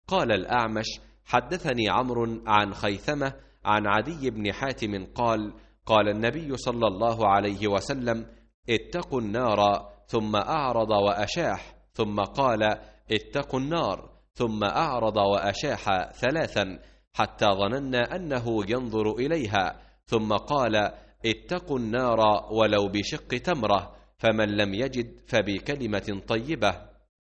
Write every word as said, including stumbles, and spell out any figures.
قال الأعمش: حدثني عمرو عن خيثمة عن عدي بن حاتم قال: قال النبي صلى الله عليه وسلم: اتقوا النار، ثم أعرض وأشاح، ثم قال: اتقوا النار، ثم أعرض وأشاح ثلاثا، حتى ظننا أنه ينظر إليها، ثم قال: اتقوا النار ولو بشق تمرة، فمن لم يجد فبكلمة طيبة.